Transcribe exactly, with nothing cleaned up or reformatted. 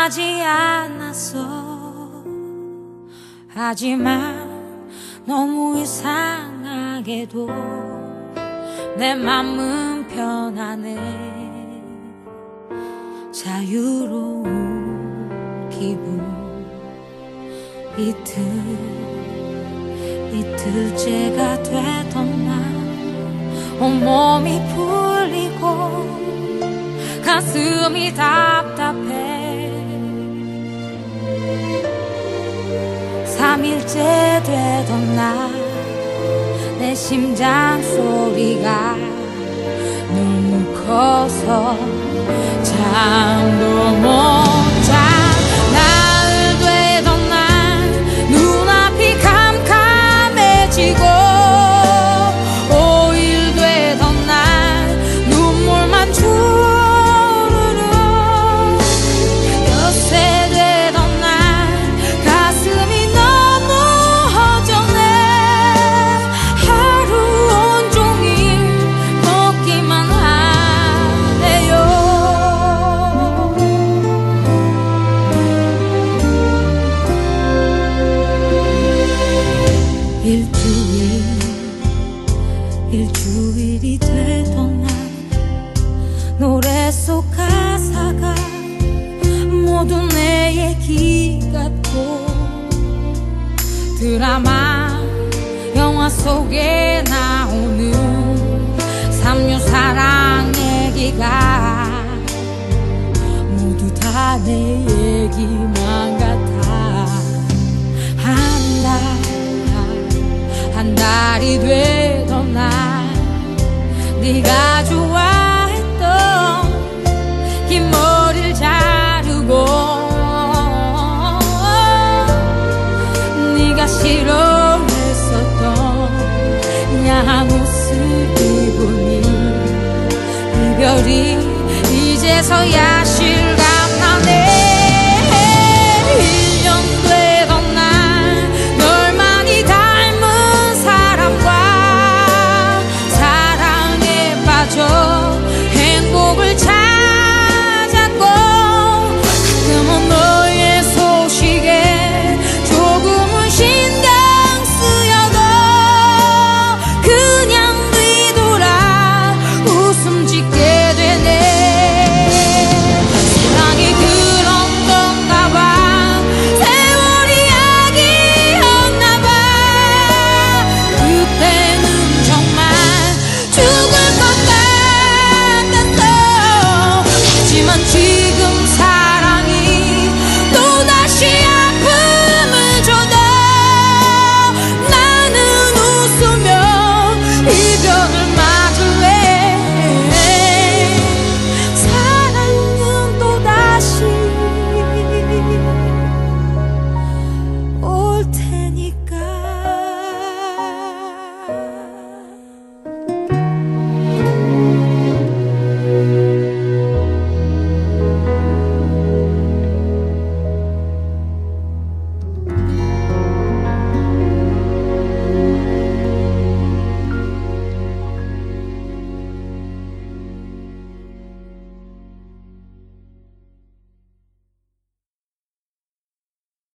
하지 않았어. 하지만 너무 이상하게도 내 맘은 편하네. 자유로운 기분. 이틀 이틀째가 되던 날 온몸이 풀리고 가슴이 답답해. 삼일째 되던 날 내 심장 소리가 너무 커서 잠도 못 자. 날 되던 날 눈앞이 캄캄해지고 오일 되던 날 눈물만 주르르. 엿새 되던 날 가슴이 너무 허전해. 하루 온종일 먹기만 하네요. 일주일 일주일이 되던 날 노래 속 가사가 모두 내 얘기 같고 드라마 영화 속에 나오는 삼류 사랑 얘기가 모두 다 내 얘기만 같아. 한 달 한 달이 되던 날 네가 좋아했던 긴 머리를 자르고 네가 싫어했었던 야한 옷을 입으니 이별이 이제서야